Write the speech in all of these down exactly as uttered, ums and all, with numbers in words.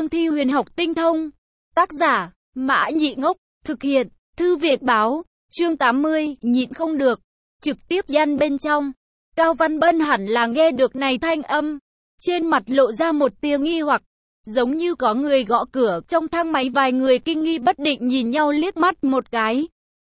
cương thi huyền học tinh thông. Tác giả, Mã Nhị Ngốc, thực hiện, Thư Việt Báo, chương tám mươi, nhịn không được, trực tiếp gian bên trong. Cao Văn Bân hẳn là nghe được này thanh âm, trên mặt lộ ra một tia nghi hoặc, giống như có người gõ cửa. Trong thang máy vài người kinh nghi bất định nhìn nhau liếc mắt một cái.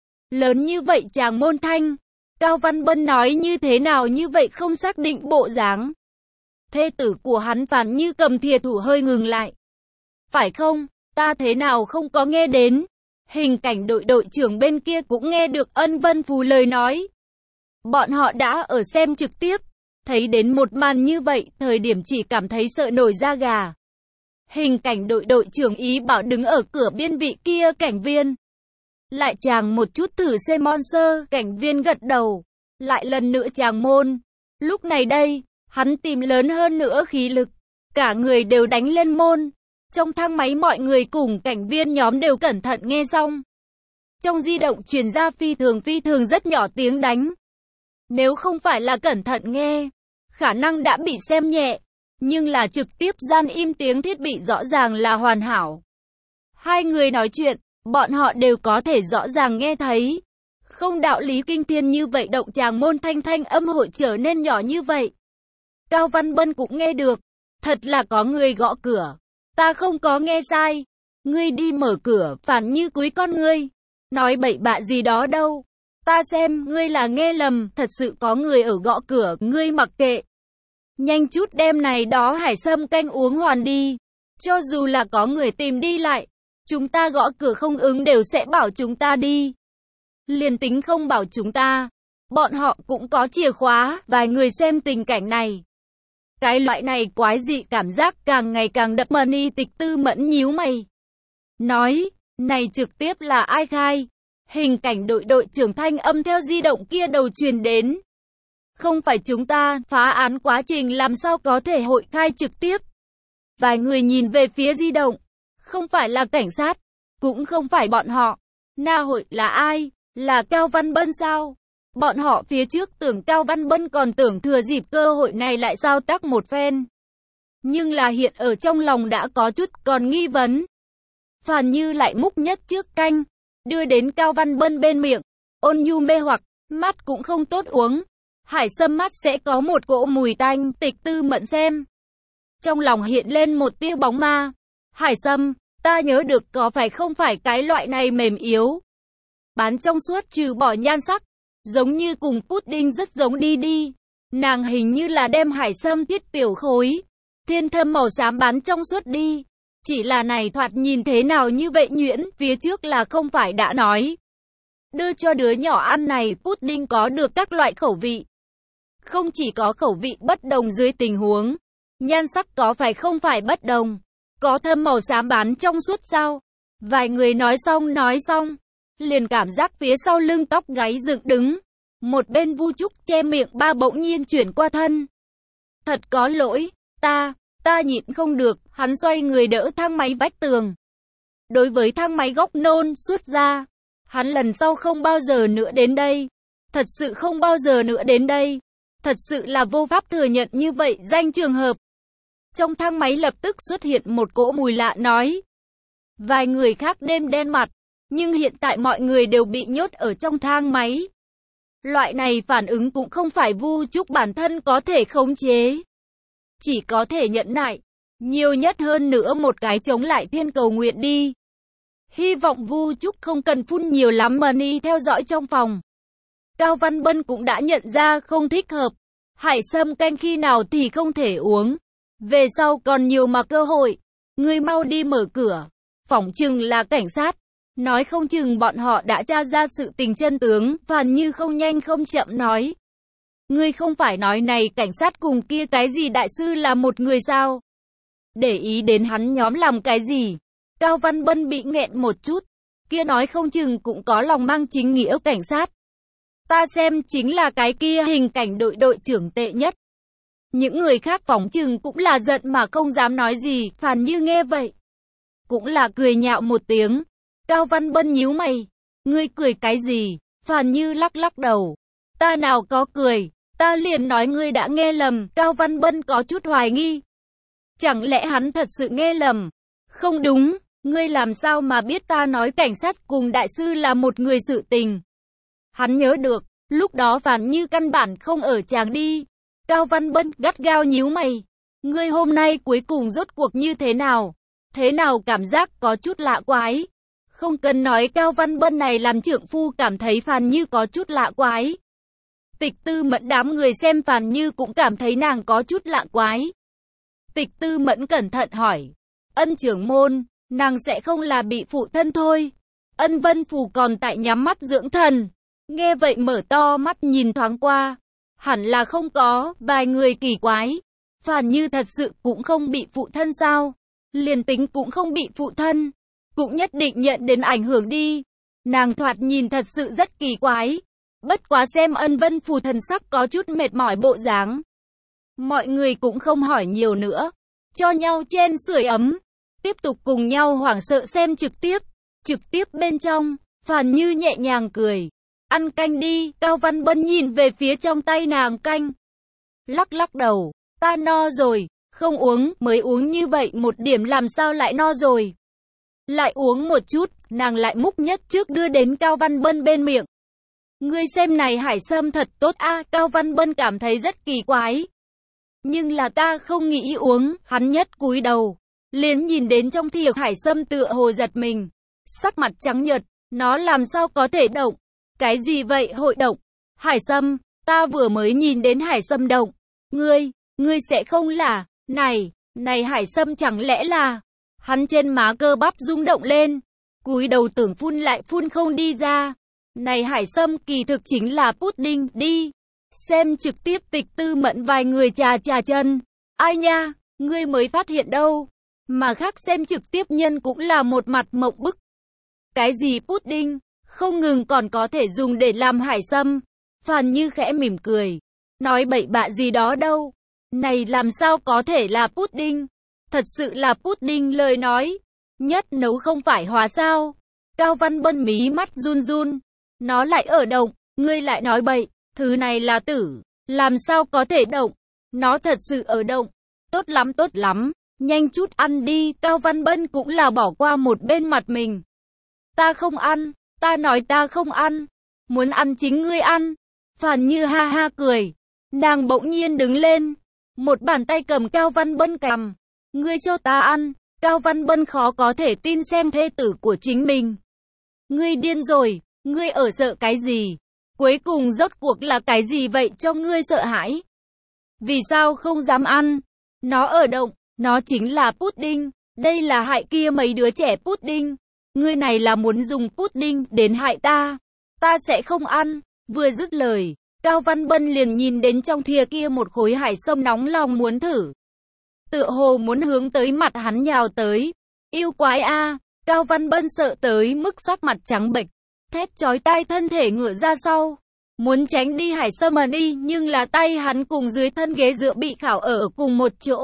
Lớn như vậy chàng môn thanh, Cao Văn Bân nói như thế nào như vậy không xác định bộ dáng. Thê tử của hắn Phản Như cầm thìa thủ hơi ngừng lại. Phải không, ta thế nào không có nghe đến. Hình cảnh đội đội trưởng bên kia cũng nghe được Ân Vân Phù lời nói. Bọn họ đã ở xem trực tiếp, thấy đến một màn như vậy, thời điểm chỉ cảm thấy sợ nổi da gà. Hình cảnh đội đội trưởng ý bảo đứng ở cửa biên vị kia cảnh viên. Lại chàng một chút thử xem monster, cảnh viên gật đầu. Lại lần nữa chàng môn. Lúc này đây, hắn tìm lớn hơn nữa khí lực. Cả người đều đánh lên môn. Trong thang máy mọi người cùng cảnh viên nhóm đều cẩn thận nghe xong. Trong di động truyền ra phi thường phi thường rất nhỏ tiếng đánh. Nếu không phải là cẩn thận nghe, khả năng đã bị xem nhẹ. Nhưng là trực tiếp gian im tiếng thiết bị rõ ràng là hoàn hảo. Hai người nói chuyện, bọn họ đều có thể rõ ràng nghe thấy. Không đạo lý kinh thiên như vậy động chàng môn thanh thanh âm hội trở nên nhỏ như vậy. Cao Văn Bân cũng nghe được. Thật là có người gõ cửa. Ta không có nghe sai. Ngươi đi mở cửa, Phản Như cúi con ngươi. Nói bậy bạ gì đó đâu. Ta xem, ngươi là nghe lầm, thật sự có người ở gõ cửa, ngươi mặc kệ. Nhanh chút đem này đó hải sâm canh uống hoàn đi. Cho dù là có người tìm đi lại, chúng ta gõ cửa không ứng đều sẽ bảo chúng ta đi. Liền tính không bảo chúng ta, bọn họ cũng có chìa khóa. Vài người xem tình cảnh này. Cái loại này quái dị cảm giác càng ngày càng đậm. Mani Tịch Tư Mẫn nhíu mày. Nói, này trực tiếp là ai khai? Hình cảnh đội đội trưởng thanh âm theo di động kia đầu truyền đến. Không phải chúng ta, phá án quá trình làm sao có thể hội khai trực tiếp. Vài người nhìn về phía di động. Không phải là cảnh sát, cũng không phải bọn họ. Na hội là ai? Là Cao Văn Bân sao? Bọn họ phía trước tưởng Cao Văn Bân còn tưởng thừa dịp cơ hội này lại sao tác một phen. Nhưng là hiện ở trong lòng đã có chút còn nghi vấn. Phản Như lại múc nhất trước canh, đưa đến Cao Văn Bân bên miệng. Ôn nhu mê hoặc, mắt cũng không tốt uống. Hải sâm mắt sẽ có một cỗ mùi tanh. Tịch Tư Mẫn xem. Trong lòng hiện lên một tia bóng ma. Hải sâm, ta nhớ được có phải không phải cái loại này mềm yếu. Bán trong suốt trừ bỏ nhan sắc. Giống như cùng pudding rất giống đi đi. Nàng hình như là đem hải sâm thiết tiểu khối. Thiên thâm màu xám bán trong suốt đi. Chỉ là này thoạt nhìn thế nào như vậy nhuyễn. Phía trước là không phải đã nói. Đưa cho đứa nhỏ ăn này pudding có được các loại khẩu vị. Không chỉ có khẩu vị bất đồng dưới tình huống. Nhan sắc có phải không phải bất đồng. Có thâm màu xám bán trong suốt sao? Vài người nói xong nói xong. Liền cảm giác phía sau lưng tóc gáy dựng đứng. Một bên Vu Trúc che miệng ba bỗng nhiên chuyển qua thân. Thật có lỗi, ta, ta nhịn không được, hắn xoay người đỡ thang máy vách tường. Đối với thang máy góc nôn xuất ra, hắn lần sau không bao giờ nữa đến đây. Thật sự không bao giờ nữa đến đây. Thật sự là vô pháp thừa nhận như vậy danh trường hợp. Trong thang máy lập tức xuất hiện một cỗ mùi lạ nói. Vài người khác đêm đen mặt. Nhưng hiện tại mọi người đều bị nhốt ở trong thang máy. Loại này phản ứng cũng không phải Vu Trúc bản thân có thể khống chế. Chỉ có thể nhẫn nại. Nhiều nhất hơn nữa một cái chống lại thiên cầu nguyện đi. Hy vọng Vu Trúc không cần phun nhiều lắm. Mani theo dõi trong phòng. Cao Văn Bân cũng đã nhận ra không thích hợp. Hải sâm canh khi nào thì không thể uống. Về sau còn nhiều mà cơ hội. Ngươi mau đi mở cửa. Phỏng chừng là cảnh sát. Nói không chừng bọn họ đã tra ra sự tình chân tướng. Phản Như không nhanh không chậm nói. Ngươi không phải nói này cảnh sát cùng kia cái gì đại sư là một người sao? Để ý đến hắn nhóm làm cái gì? Cao Văn Bân bị nghẹn một chút. Kia nói không chừng cũng có lòng mang chính nghĩa cảnh sát. Ta xem chính là cái kia hình cảnh đội đội trưởng tệ nhất. Những người khác phỏng chừng cũng là giận mà không dám nói gì. Phản Như nghe vậy cũng là cười nhạo một tiếng. Cao Văn Bân nhíu mày. Ngươi cười cái gì? Phản Như lắc lắc đầu. Ta nào có cười. Ta liền nói ngươi đã nghe lầm. Cao Văn Bân có chút hoài nghi. Chẳng lẽ hắn thật sự nghe lầm? Không đúng, ngươi làm sao mà biết ta nói cảnh sát cùng đại sư là một người sự tình. Hắn nhớ được, lúc đó Phàn Như căn bản không ở chàng đi. Cao Văn Bân gắt gao nhíu mày. Ngươi hôm nay cuối cùng rốt cuộc như thế nào? Thế nào cảm giác có chút lạ quái? Không cần nói, Cao Văn Bân này làm trượng phu cảm thấy Phàn Như có chút lạ quái. Tịch Tư Mẫn đám người xem Phàn Như cũng cảm thấy nàng có chút lạ quái. Tịch Tư Mẫn cẩn thận hỏi. Ân trưởng môn, nàng sẽ không là bị phụ thân thôi. Ân Vân Phù còn tại nhắm mắt dưỡng thần. Nghe vậy mở to mắt nhìn thoáng qua. Hẳn là không có, vài người kỳ quái. Phàn Như thật sự cũng không bị phụ thân sao? Liền tính cũng không bị phụ thân, cũng nhất định nhận đến ảnh hưởng đi. Nàng thoạt nhìn thật sự rất kỳ quái. Bất quá xem Ân Vân Phù thần sắc có chút mệt mỏi bộ dáng. Mọi người cũng không hỏi nhiều nữa. Cho nhau chen sưởi ấm. Tiếp tục cùng nhau hoảng sợ xem trực tiếp. Trực tiếp bên trong, Phàn Như nhẹ nhàng cười. Ăn canh đi, Cao Văn Bân nhìn về phía trong tay nàng canh. Lắc lắc đầu, ta no rồi, không uống, mới uống như vậy một điểm làm sao lại no rồi. Lại uống một chút, nàng lại múc nhất trước đưa đến Cao Văn Bân bên miệng. Ngươi xem này hải sâm thật tốt a, Cao Văn Bân cảm thấy rất kỳ quái. Nhưng là ta không nghĩ uống, hắn nhất cúi đầu. Liền nhìn đến trong thìa hải sâm tựa hồ giật mình. Sắc mặt trắng nhợt, nó làm sao có thể động? Cái gì vậy hội động? Hải sâm, ta vừa mới nhìn đến hải sâm động. Ngươi, ngươi sẽ không là, này, này hải sâm chẳng lẽ là... Hắn trên má cơ bắp rung động lên, cúi đầu tưởng phun lại phun không đi ra. Này hải sâm kỳ thực chính là pudding, đi. Xem trực tiếp Tịch Tư Mẫn vài người chà chà chân. Ai nha, ngươi mới phát hiện đâu. Mà khác xem trực tiếp nhân cũng là một mặt mộng bức. Cái gì pudding, không ngừng còn có thể dùng để làm hải sâm. Phàn Như khẽ mỉm cười, nói bậy bạ gì đó đâu. Này làm sao có thể là pudding? Thật sự là pudding lời nói. Nhất nấu không phải hóa sao? Cao Văn Bân mí mắt run run. Nó lại ở động, ngươi lại nói bậy. Thứ này là tử, làm sao có thể động? Nó thật sự ở động. Tốt lắm tốt lắm, nhanh chút ăn đi. Cao Văn Bân cũng là bỏ qua một bên mặt mình. Ta không ăn, ta nói ta không ăn. Muốn ăn chính ngươi ăn. Phàn Như ha ha cười. Nàng bỗng nhiên đứng lên. Một bàn tay cầm Cao Văn Bân cằm. Ngươi cho ta ăn. Cao Văn Bân khó có thể tin xem thê tử của chính mình. Ngươi điên rồi, ngươi ở sợ cái gì? Cuối cùng rốt cuộc là cái gì vậy cho ngươi sợ hãi? Vì sao không dám ăn? Nó ở động, nó chính là pudding. Đây là hại kia mấy đứa trẻ pudding. Ngươi này là muốn dùng pudding đến hại ta. Ta sẽ không ăn. Vừa dứt lời, Cao Văn Bân liền nhìn đến trong thìa kia một khối hải sâm nóng lòng muốn thử. Tựa hồ muốn hướng tới mặt hắn nhào tới. Yêu quái a, Cao Văn Bân sợ tới mức sắc mặt trắng bệch, thét chói tai thân thể ngửa ra sau. Muốn tránh đi hải sâm mà đi, nhưng là tay hắn cùng dưới thân ghế dựa bị khảo ở cùng một chỗ.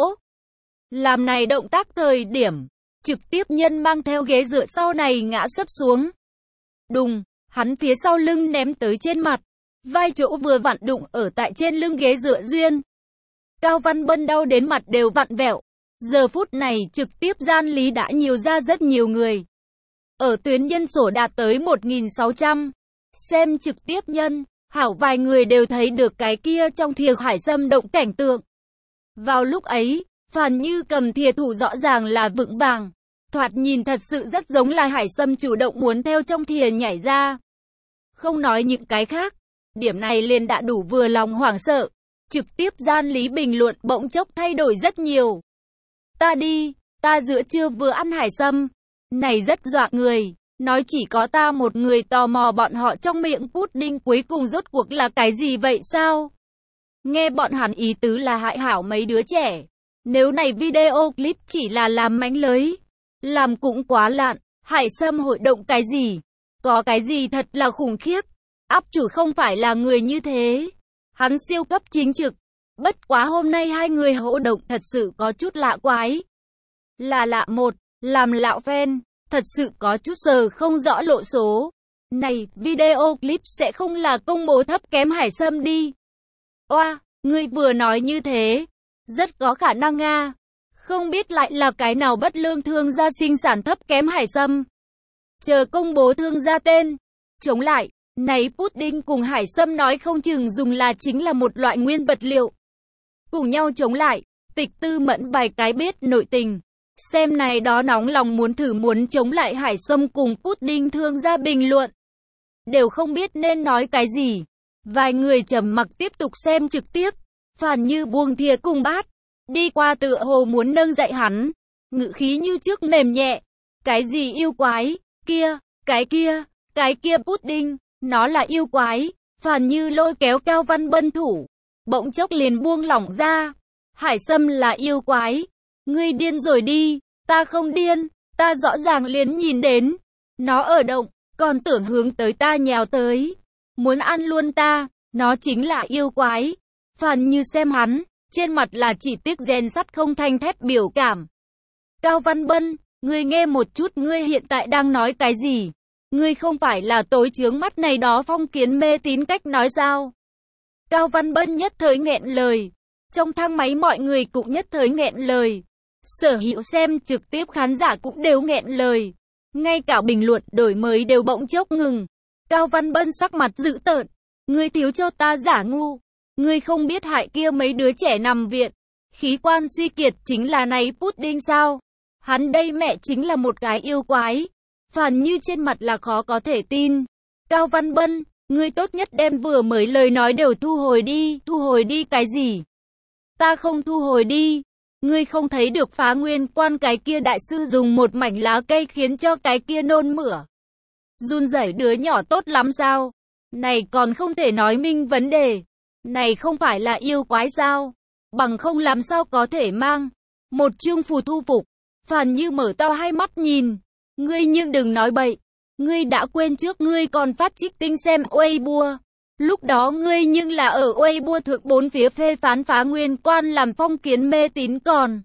Làm này động tác thời điểm, trực tiếp nhân mang theo ghế dựa sau này ngã sấp xuống. Đùng, hắn phía sau lưng ném tới trên mặt. Vai chỗ vừa vặn đụng ở tại trên lưng ghế dựa duyên. Cao Văn Bân đau đến mặt đều vặn vẹo. Giờ phút này trực tiếp gian lý đã nhiều ra rất nhiều người. Ở tuyến nhân sổ đạt tới một nghìn sáu trăm. Xem trực tiếp nhân, hảo vài người đều thấy được cái kia trong thìa hải sâm động cảnh tượng. Vào lúc ấy, Phàn Như cầm thìa thủ rõ ràng là vững vàng. Thoạt nhìn thật sự rất giống là hải sâm chủ động muốn theo trong thìa nhảy ra. Không nói những cái khác, điểm này liền đã đủ vừa lòng hoảng sợ. Trực tiếp gian lý bình luận bỗng chốc thay đổi rất nhiều. Ta đi, ta giữa trưa vừa ăn hải sâm. Này rất dọa người, nói chỉ có ta một người tò mò bọn họ trong miệng pudding cuối cùng rốt cuộc là cái gì vậy sao? Nghe bọn hắn ý tứ là hại hảo mấy đứa trẻ. Nếu này video clip chỉ là làm mánh lưới, làm cũng quá lạn, hải sâm hội động cái gì? Có cái gì thật là khủng khiếp? Áp chủ không phải là người như thế. Hắn siêu cấp chính trực. Bất quá hôm nay hai người hỗ động thật sự có chút lạ quái. Là lạ một, làm lạo fan, thật sự có chút sờ không rõ lộ số. Này, video clip sẽ không là công bố thấp kém hải sâm đi. Oa, ngươi vừa nói như thế, rất có khả năng a. Không biết lại là cái nào bất lương thương gia sinh sản thấp kém Hải Sâm. Chờ công bố thương gia tên. Chống lại, này pudding cùng Hải Sâm nói không chừng dùng là chính là một loại nguyên vật liệu. Cùng nhau chống lại, Tịch Tư Mẫn bày cái biết nội tình. Xem này đó nóng lòng muốn thử muốn chống lại Hải Sâm cùng pudding thương gia bình luận. Đều không biết nên nói cái gì. Vài người trầm mặc tiếp tục xem trực tiếp. Phàn Như buông thìa cùng bát. Đi qua tựa hồ muốn nâng dậy hắn. Ngữ khí như trước mềm nhẹ. Cái gì yêu quái, kia, cái kia, cái kia pudding, nó là yêu quái. Phàn Như lôi kéo Cao Văn Bân thủ. Bỗng chốc liền buông lỏng ra. Hải Sâm là yêu quái. Ngươi điên rồi đi. Ta không điên. Ta rõ ràng liền nhìn đến. Nó ở động. Còn tưởng hướng tới ta nhào tới. Muốn ăn luôn ta. Nó chính là yêu quái. Phàn Như xem hắn. Trên mặt là chỉ tiếc rèn sắt không thanh thép biểu cảm. Cao Văn Bân, ngươi nghe một chút, ngươi hiện tại đang nói cái gì? Ngươi không phải là tối chướng mắt này đó phong kiến mê tín cách nói sao? Cao Văn Bân nhất thời nghẹn lời. Trong thang máy mọi người cũng nhất thời nghẹn lời. Sở hữu xem trực tiếp khán giả cũng đều nghẹn lời. Ngay cả bình luận đổi mới đều bỗng chốc ngừng. Cao Văn Bân sắc mặt dữ tợn. Ngươi thiếu cho ta giả ngu. Ngươi không biết hại kia mấy đứa trẻ nằm viện. Khí quan suy kiệt chính là này pudding sao? Hắn đây mẹ chính là một cái yêu quái. Phàn Như trên mặt là khó có thể tin. Cao Văn Bân, ngươi tốt nhất đem vừa mới lời nói đều thu hồi đi. Thu hồi đi cái gì? Ta không thu hồi đi. Ngươi không thấy được Phá Nguyên Quan cái kia đại sư dùng một mảnh lá cây khiến cho cái kia nôn mửa. Run rẩy đứa nhỏ tốt lắm sao? Này còn không thể nói minh vấn đề. Này không phải là yêu quái sao? Bằng không làm sao có thể mang một chương phù thu phục. Phàn Như mở to hai mắt nhìn. Ngươi nhưng đừng nói bậy. Ngươi đã quên trước ngươi còn phát trích tinh xem Weibo. Lúc đó ngươi nhưng là ở Weibo thượng bốn phía phê phán Phá Nguyên Quan làm phong kiến mê tín còn.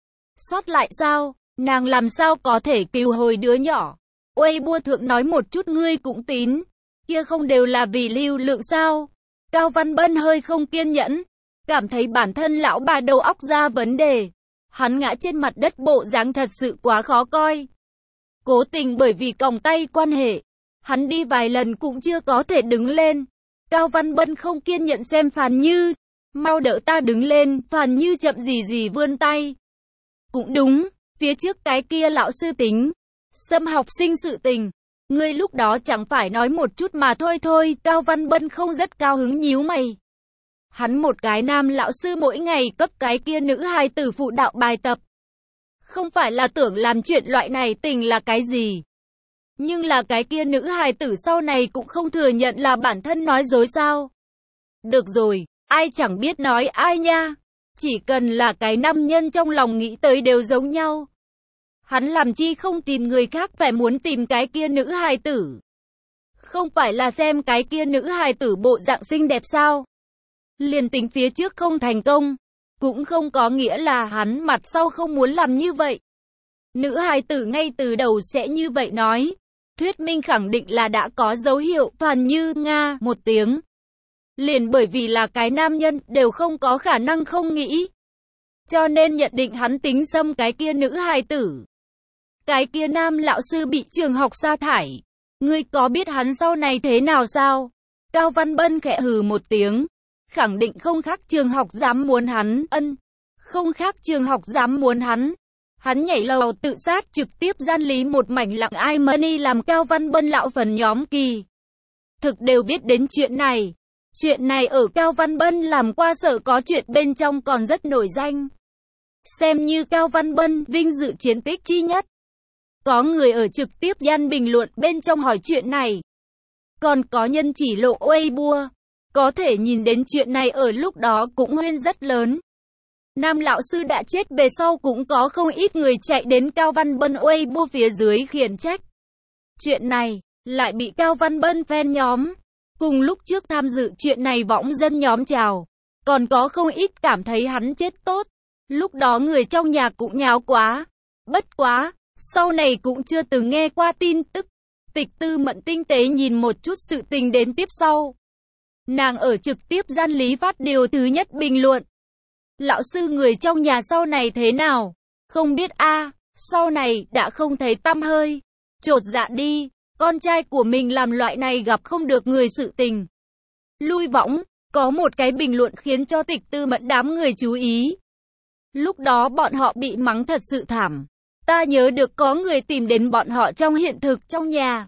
Sót lại sao? Nàng làm sao có thể cứu hồi đứa nhỏ? Weibo thượng nói một chút ngươi cũng tín. Kia không đều là vì lưu lượng sao? Cao Văn Bân hơi không kiên nhẫn. Cảm thấy bản thân lão bà đầu óc ra vấn đề. Hắn ngã trên mặt đất bộ dáng thật sự quá khó coi. Cố tình bởi vì còng tay quan hệ. Hắn đi vài lần cũng chưa có thể đứng lên. Cao Văn Bân không kiên nhẫn xem Phàn Như. Mau đỡ ta đứng lên. Phàn Như chậm gì gì vươn tay. Cũng đúng. Phía trước cái kia lão sư tính. Xâm học sinh sự tình. Ngươi lúc đó chẳng phải nói một chút mà thôi thôi. Cao Văn Bân không rất cao hứng nhíu mày. Hắn một cái nam lão sư mỗi ngày cấp cái kia nữ hài tử phụ đạo bài tập. Không phải là tưởng làm chuyện loại này tình là cái gì. Nhưng là cái kia nữ hài tử sau này cũng không thừa nhận là bản thân nói dối sao. Được rồi, ai chẳng biết nói ai nha. Chỉ cần là cái nam nhân trong lòng nghĩ tới đều giống nhau. Hắn làm chi không tìm người khác phải muốn tìm cái kia nữ hài tử. Không phải là xem cái kia nữ hài tử bộ dạng xinh đẹp sao. Liền tính phía trước không thành công. Cũng không có nghĩa là hắn mặt sau không muốn làm như vậy. Nữ hài tử ngay từ đầu sẽ như vậy nói. Thuyết minh khẳng định là đã có dấu hiệu. Phàn Như nga một tiếng. Liền bởi vì là cái nam nhân đều không có khả năng không nghĩ. Cho nên nhận định hắn tính xâm cái kia nữ hài tử. Cái kia nam lão sư bị trường học sa thải. Ngươi có biết hắn sau này thế nào sao? Cao Văn Bân khẽ hừ một tiếng. Khẳng định không khác trường học dám muốn hắn, ân. Không khác trường học dám muốn hắn. Hắn nhảy lầu tự sát trực tiếp gian lý một mảnh lặng ai money làm Cao Văn Bân lão phần nhóm kỳ. Thực đều biết đến chuyện này. Chuyện này ở Cao Văn Bân làm qua sở có chuyện bên trong còn rất nổi danh. Xem như Cao Văn Bân vinh dự chiến tích chi nhất. Có người ở trực tiếp gian bình luận bên trong hỏi chuyện này. Còn có nhân chỉ lộ Weibo. Có thể nhìn đến chuyện này ở lúc đó cũng nguyên rất lớn. Nam lão sư đã chết về sau cũng có không ít người chạy đến Cao Văn Bân Weibo phía dưới khiển trách. Chuyện này lại bị Cao Văn Bân fan nhóm. Cùng lúc trước tham dự chuyện này võng dân nhóm chào. Còn có không ít cảm thấy hắn chết tốt. Lúc đó người trong nhà cũng nháo quá. Bất quá, sau này cũng chưa từng nghe qua tin tức. Tịch Tư Mẫn tinh tế nhìn một chút sự tình đến tiếp sau. Nàng ở trực tiếp gian lý phát điều thứ nhất bình luận. Lão sư người trong nhà sau này thế nào? Không biết a, sau này đã không thấy tăm hơi. Chột dạ đi, con trai của mình làm loại này gặp không được người sự tình. Lui võng, có một cái bình luận khiến cho Tịch Tư Mẫn đám người chú ý. Lúc đó bọn họ bị mắng thật sự thảm. Ta nhớ được có người tìm đến bọn họ trong hiện thực trong nhà.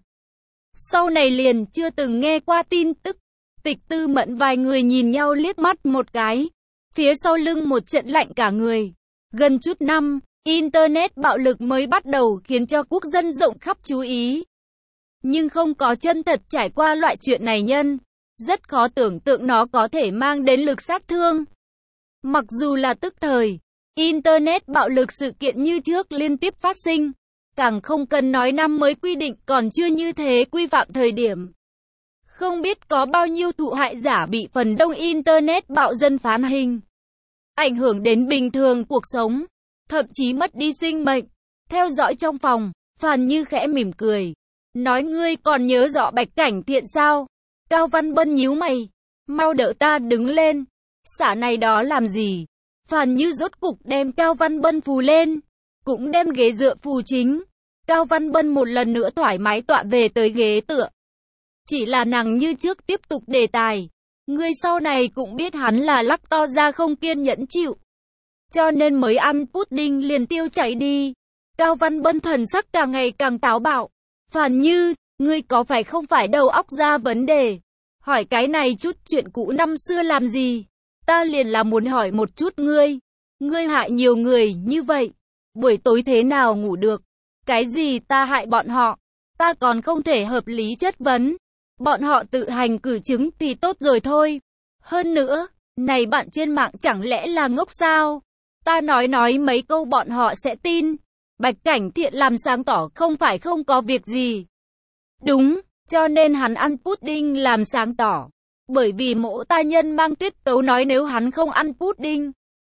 Sau này liền chưa từng nghe qua tin tức. Tịch Tư Mẫn vài người nhìn nhau liếc mắt một cái. Phía sau lưng một trận lạnh cả người. Gần chút năm, Internet bạo lực mới bắt đầu khiến cho quốc dân rộng khắp chú ý. Nhưng không có chân thật trải qua loại chuyện này nhân. Rất khó tưởng tượng nó có thể mang đến lực sát thương. Mặc dù là tức thời, Internet bạo lực sự kiện như trước liên tiếp phát sinh. Càng không cần nói năm mới quy định còn chưa như thế quy phạm thời điểm. Không biết có bao nhiêu thụ hại giả bị phần đông Internet bạo dân phán hình. Ảnh hưởng đến bình thường cuộc sống, thậm chí mất đi sinh mệnh. Theo dõi trong phòng, Phàn Như khẽ mỉm cười. Nói ngươi còn nhớ rõ Bạch Cảnh Thiện sao? Cao Văn Bân nhíu mày. Mau đỡ ta đứng lên. Xả này đó làm gì? Phàn Như rốt cục đem Cao Văn Bân phù lên. Cũng đem ghế dựa phù chính. Cao Văn Bân một lần nữa thoải mái tọa về tới ghế tựa. Chỉ là nàng như trước tiếp tục đề tài. Ngươi sau này cũng biết hắn là lắc to ra không kiên nhẫn chịu. Cho nên mới ăn pudding liền tiêu chảy đi. Cao Văn Bân thần sắc càng ngày càng táo bạo. Phàn Như, ngươi có phải không phải đầu óc ra vấn đề? Hỏi cái này chút chuyện cũ năm xưa làm gì? Ta liền là muốn hỏi một chút ngươi. Ngươi hại nhiều người như vậy. Buổi tối thế nào ngủ được? Cái gì ta hại bọn họ? Ta còn không thể hợp lý chất vấn. Bọn họ tự hành cử chứng thì tốt rồi thôi. Hơn nữa, này bạn trên mạng chẳng lẽ là ngốc sao? Ta nói nói mấy câu bọn họ sẽ tin. Bạch Cảnh Thiện làm sáng tỏ không phải không có việc gì. Đúng, cho nên hắn ăn pudding làm sáng tỏ. Bởi vì mỗ ta nhân mang tiết tấu nói nếu hắn không ăn pudding,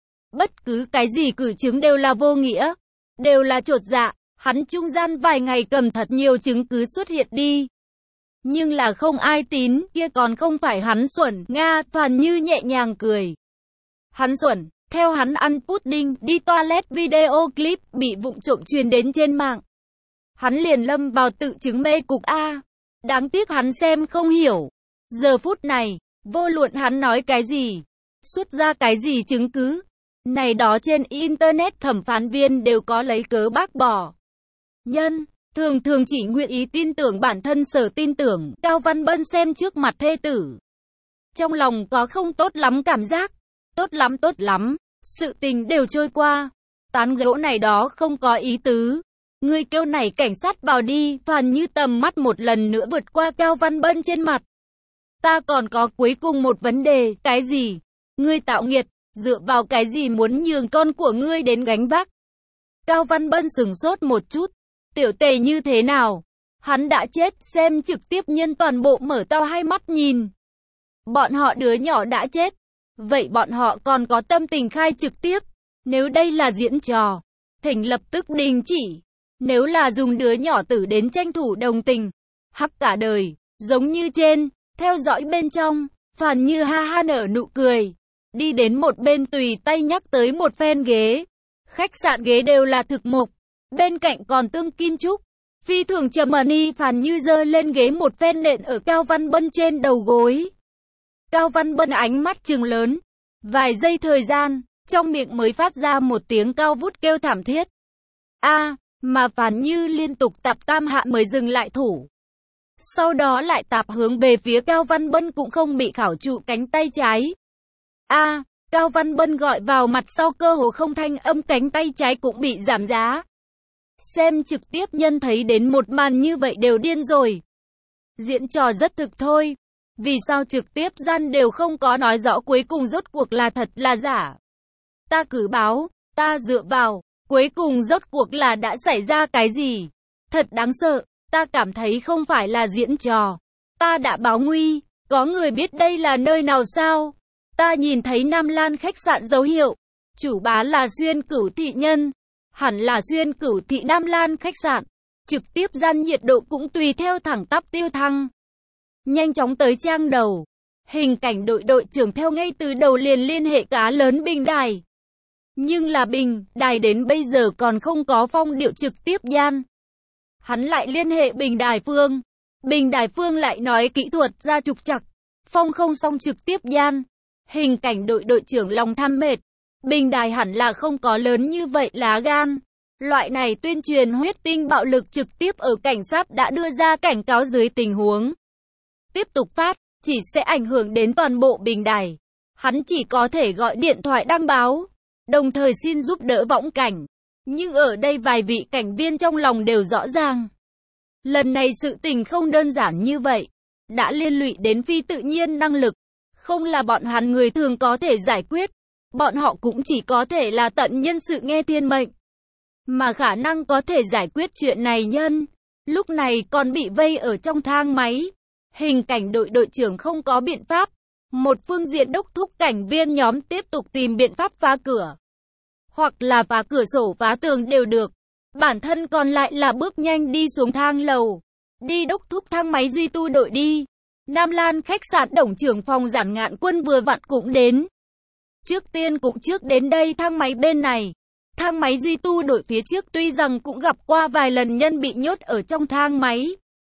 bất cứ cái gì cử chứng đều là vô nghĩa, đều là chột dạ. Hắn trung gian vài ngày cầm thật nhiều chứng cứ xuất hiện đi. Nhưng là không ai tín, kia còn không phải hắn xuẩn, Nga, Phàn Như nhẹ nhàng cười. Hắn xuẩn, theo hắn ăn pudding, đi toilet video clip bị vụng trộm truyền đến trên mạng. Hắn liền lâm vào tự chứng mê cục A. Đáng tiếc hắn xem không hiểu. Giờ phút này, vô luận hắn nói cái gì, xuất ra cái gì chứng cứ, này đó trên Internet thẩm phán viên đều có lấy cớ bác bỏ. Nhân, thường thường chỉ nguyện ý tin tưởng bản thân sở tin tưởng. Cao Văn Bân xem trước mặt thê tử. Trong lòng có không tốt lắm cảm giác. Tốt lắm tốt lắm, sự tình đều trôi qua. Tán gẫu này đó không có ý tứ. Ngươi kêu này cảnh sát vào đi. Phàn Như tầm mắt một lần nữa vượt qua Cao Văn Bân trên mặt. Ta còn có cuối cùng một vấn đề. Cái gì? Ngươi tạo nghiệt, dựa vào cái gì muốn nhường con của ngươi đến gánh vác? Cao Văn Bân sửng sốt một chút. Tiểu Tề như thế nào? Hắn đã chết, xem trực tiếp nhân toàn bộ mở to hai mắt nhìn. Bọn họ đứa nhỏ đã chết. Vậy bọn họ còn có tâm tình khai trực tiếp? Nếu đây là diễn trò, thỉnh lập tức đình chỉ. Nếu là dùng đứa nhỏ tử đến tranh thủ đồng tình, hắc cả đời, giống như trên, theo dõi bên trong, Phàn Như ha ha nở nụ cười. Đi đến một bên tùy tay nhắc tới một phen ghế. Khách sạn ghế đều là thực mục. Bên cạnh còn tương kim trúc. Phi thường trầm ẩn. Phàn Như giơ lên ghế một phen nện ở Cao Văn Bân trên đầu gối. Cao Văn Bân ánh mắt trừng lớn. Vài giây thời gian, trong miệng mới phát ra một tiếng cao vút kêu thảm thiết. A, mà Phàn Như liên tục tạp tam hạ mới dừng lại thủ. Sau đó lại tạp hướng về phía Cao Văn Bân cũng không bị khảo trụ cánh tay trái. A, Cao Văn Bân gọi vào mặt sau cơ hồ không thanh âm, cánh tay trái cũng bị giảm giá. Xem trực tiếp nhân thấy đến một màn như vậy đều điên rồi. Diễn trò rất thực thôi. Vì sao trực tiếp gian đều không có nói rõ cuối cùng rốt cuộc là thật là giả? Ta cứ báo, ta dựa vào, cuối cùng rốt cuộc là đã xảy ra cái gì? Thật đáng sợ, ta cảm thấy không phải là diễn trò. Ta đã báo nguy, có người biết đây là nơi nào sao? Ta nhìn thấy Nam Lan khách sạn dấu hiệu. Chủ bá là Xuyên Cửu Thị nhân. Hẳn là Xuyên Cửu Thị Nam Lan khách sạn. Trực tiếp gian nhiệt độ cũng tùy theo thẳng tắp tiêu thăng. Nhanh chóng tới trang đầu. Hình cảnh đội đội trưởng theo ngay từ đầu liền liên hệ cá lớn bình đài. Nhưng là Bình Đài đến bây giờ còn không có phong điệu trực tiếp gian. Hắn lại liên hệ Bình Đài Phương. Bình Đài Phương lại nói kỹ thuật ra trục trặc. Phong không xong trực tiếp gian. Hình cảnh đội đội trưởng lòng tham mệt. Bình Đài hẳn là không có lớn như vậy lá gan. Loại này tuyên truyền huyết tinh bạo lực trực tiếp ở cảnh sát đã đưa ra cảnh cáo dưới tình huống tiếp tục phát, chỉ sẽ ảnh hưởng đến toàn bộ Bình Đài. Hắn chỉ có thể gọi điện thoại đăng báo, đồng thời xin giúp đỡ võng cảnh. Nhưng ở đây vài vị cảnh viên trong lòng đều rõ ràng. Lần này sự tình không đơn giản như vậy, đã liên lụy đến phi tự nhiên năng lực. Không là bọn hắn người thường có thể giải quyết, bọn họ cũng chỉ có thể là tận nhân sự nghe thiên mệnh. Mà khả năng có thể giải quyết chuyện này nhân, lúc này còn bị vây ở trong thang máy. Hình cảnh đội đội trưởng không có biện pháp. Một phương diện đốc thúc cảnh viên nhóm tiếp tục tìm biện pháp phá cửa. Hoặc là phá cửa sổ phá tường đều được. Bản thân còn lại là bước nhanh đi xuống thang lầu. Đi đốc thúc thang máy duy tu đội đi. Nam Lan khách sạn đồng trưởng phòng Giản Ngạn Quân vừa vặn cũng đến. Trước tiên cũng trước đến đây thang máy bên này. Thang máy duy tu đội phía trước tuy rằng cũng gặp qua vài lần nhân bị nhốt ở trong thang máy.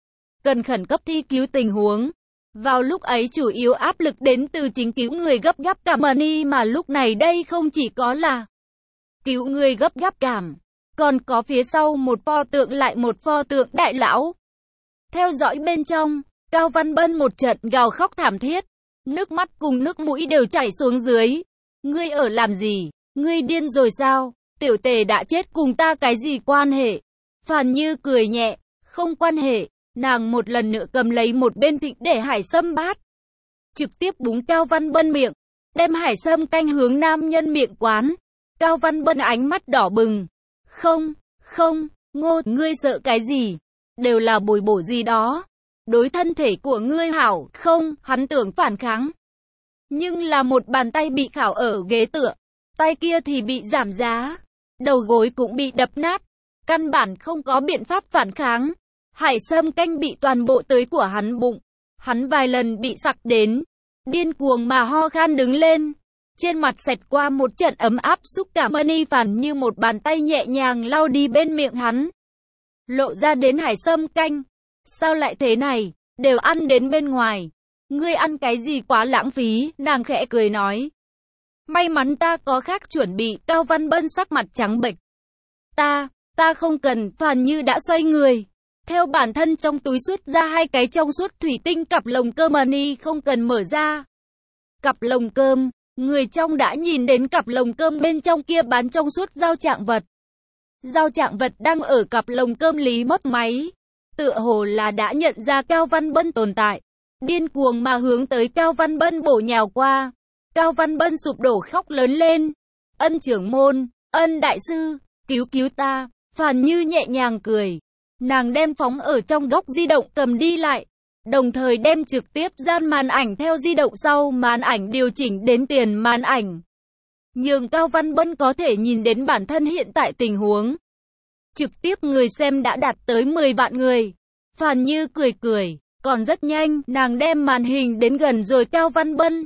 Cần khẩn cấp thi cứu tình huống. Vào lúc ấy chủ yếu áp lực đến từ chính cứu người gấp gáp cảm ơn mà lúc này đây không chỉ có là cứu người gấp gáp cảm, còn có phía sau một pho tượng lại một pho tượng đại lão. Theo dõi bên trong, Cao Văn Bân một trận gào khóc thảm thiết, nước mắt cùng nước mũi đều chảy xuống dưới. Ngươi ở làm gì? Ngươi điên rồi sao? Tiểu Tề đã chết cùng ta cái gì quan hệ? Phàn Như cười nhẹ, không quan hệ. Nàng một lần nữa cầm lấy một bên thịnh để hải sâm bát, trực tiếp búng Cao Văn Bân miệng, đem hải sâm canh hướng nam nhân miệng quán. Cao Văn Bân ánh mắt đỏ bừng. Không, không, Ngô, ngươi sợ cái gì? Đều là bồi bổ gì đó. Đối thân thể của ngươi hảo, không, hắn tưởng phản kháng. Nhưng là một bàn tay bị khảo ở ghế tựa, tay kia thì bị giảm giá, đầu gối cũng bị đập nát, căn bản không có biện pháp phản kháng. Hải sâm canh bị toàn bộ tới của hắn bụng. Hắn vài lần bị sặc đến, điên cuồng mà ho khan đứng lên. Trên mặt xẹt qua một trận ấm áp xúc cảm ơn phản như một bàn tay nhẹ nhàng lau đi bên miệng hắn. Lộ ra đến hải sâm canh. Sao lại thế này, đều ăn đến bên ngoài. Ngươi ăn cái gì quá lãng phí, nàng khẽ cười nói. May mắn ta có khác chuẩn bị, Cao Văn Bân sắc mặt trắng bệch. Ta, ta không cần, phản như đã xoay người. Theo bản thân trong túi xuất ra hai cái trong suốt thủy tinh cặp lồng cơm Ani không cần mở ra. Cặp lồng cơm, người trong đã nhìn đến cặp lồng cơm bên trong kia bán trong suốt dao trạng vật. Dao trạng vật đang ở cặp lồng cơm lý mấp máy. Tựa hồ là đã nhận ra Cao Văn Bân tồn tại. Điên cuồng mà hướng tới Cao Văn Bân bổ nhào qua. Cao Văn Bân sụp đổ khóc lớn lên. Ân trưởng môn, ân đại sư, cứu cứu ta. Phàn Như nhẹ nhàng cười. Nàng đem phóng ở trong góc di động cầm đi lại, đồng thời đem trực tiếp gian màn ảnh theo di động sau màn ảnh điều chỉnh đến tiền màn ảnh. Nhưng Cao Văn Bân có thể nhìn đến bản thân hiện tại tình huống. Trực tiếp người xem đã đạt tới mười vạn người. Phàn Như cười cười, còn rất nhanh, nàng đem màn hình đến gần rồi Cao Văn Bân.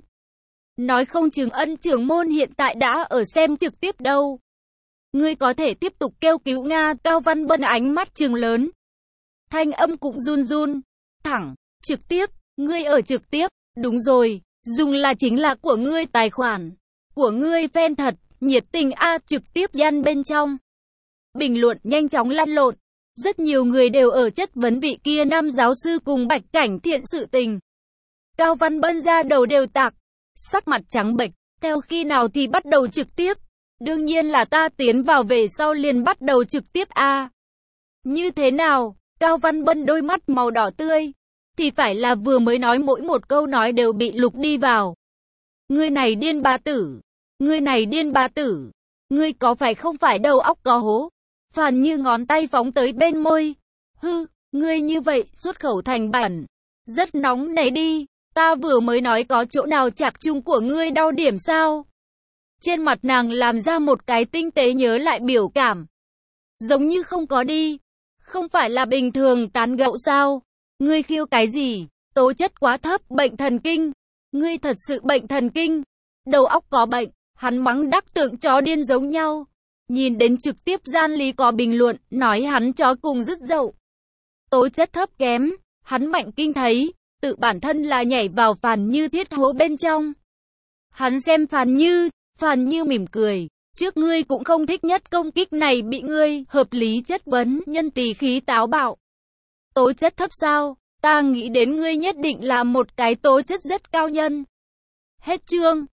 Nói không chừng ân trưởng môn hiện tại đã ở xem trực tiếp đâu. Ngươi có thể tiếp tục kêu cứu Nga, Cao Văn Bân ánh mắt trừng lớn. Thanh âm cũng run run, thẳng, trực tiếp, ngươi ở trực tiếp, đúng rồi, dùng là chính là của ngươi tài khoản, của ngươi fan thật, nhiệt tình a trực tiếp gian bên trong. Bình luận nhanh chóng lăn lộn, rất nhiều người đều ở chất vấn vị kia nam giáo sư cùng Bạch Cảnh Thiện sự tình. Cao Văn Bân ra đầu đều tạc, sắc mặt trắng bệch, theo khi nào thì bắt đầu trực tiếp. Đương nhiên là ta tiến vào về sau liền bắt đầu trực tiếp a. À. Như thế nào? Cao Văn Bân đôi mắt màu đỏ tươi. Thì phải là vừa mới nói mỗi một câu nói đều bị lục đi vào. Ngươi này điên bá tử. Ngươi này điên bá tử. Ngươi có phải không phải đầu óc có hố? Phàn Như ngón tay phóng tới bên môi. Hư, ngươi như vậy xuất khẩu thành bản. Rất nóng này đi. Ta vừa mới nói có chỗ nào chạc chung của ngươi đau điểm sao? Trên mặt nàng làm ra một cái tinh tế nhớ lại biểu cảm. Giống như không có đi. Không phải là bình thường tán gẫu sao? Ngươi khiêu cái gì? Tố chất quá thấp, bệnh thần kinh. Ngươi thật sự bệnh thần kinh. Đầu óc có bệnh. Hắn mắng đắc tượng chó điên giống nhau. Nhìn đến trực tiếp gian Lý có bình luận, nói hắn chó cùng dứt dậu. Tố chất thấp kém, hắn Mạnh Kinh thấy, tự bản thân là nhảy vào Phàn Như thiết hố bên trong. Hắn xem Phàn Như, Phàn Như mỉm cười, trước ngươi cũng không thích nhất công kích này bị ngươi, hợp lý chất vấn, nhân tỳ khí táo bạo. Tố chất thấp sao, ta nghĩ đến ngươi nhất định là một cái tố chất rất cao nhân. Hết chương.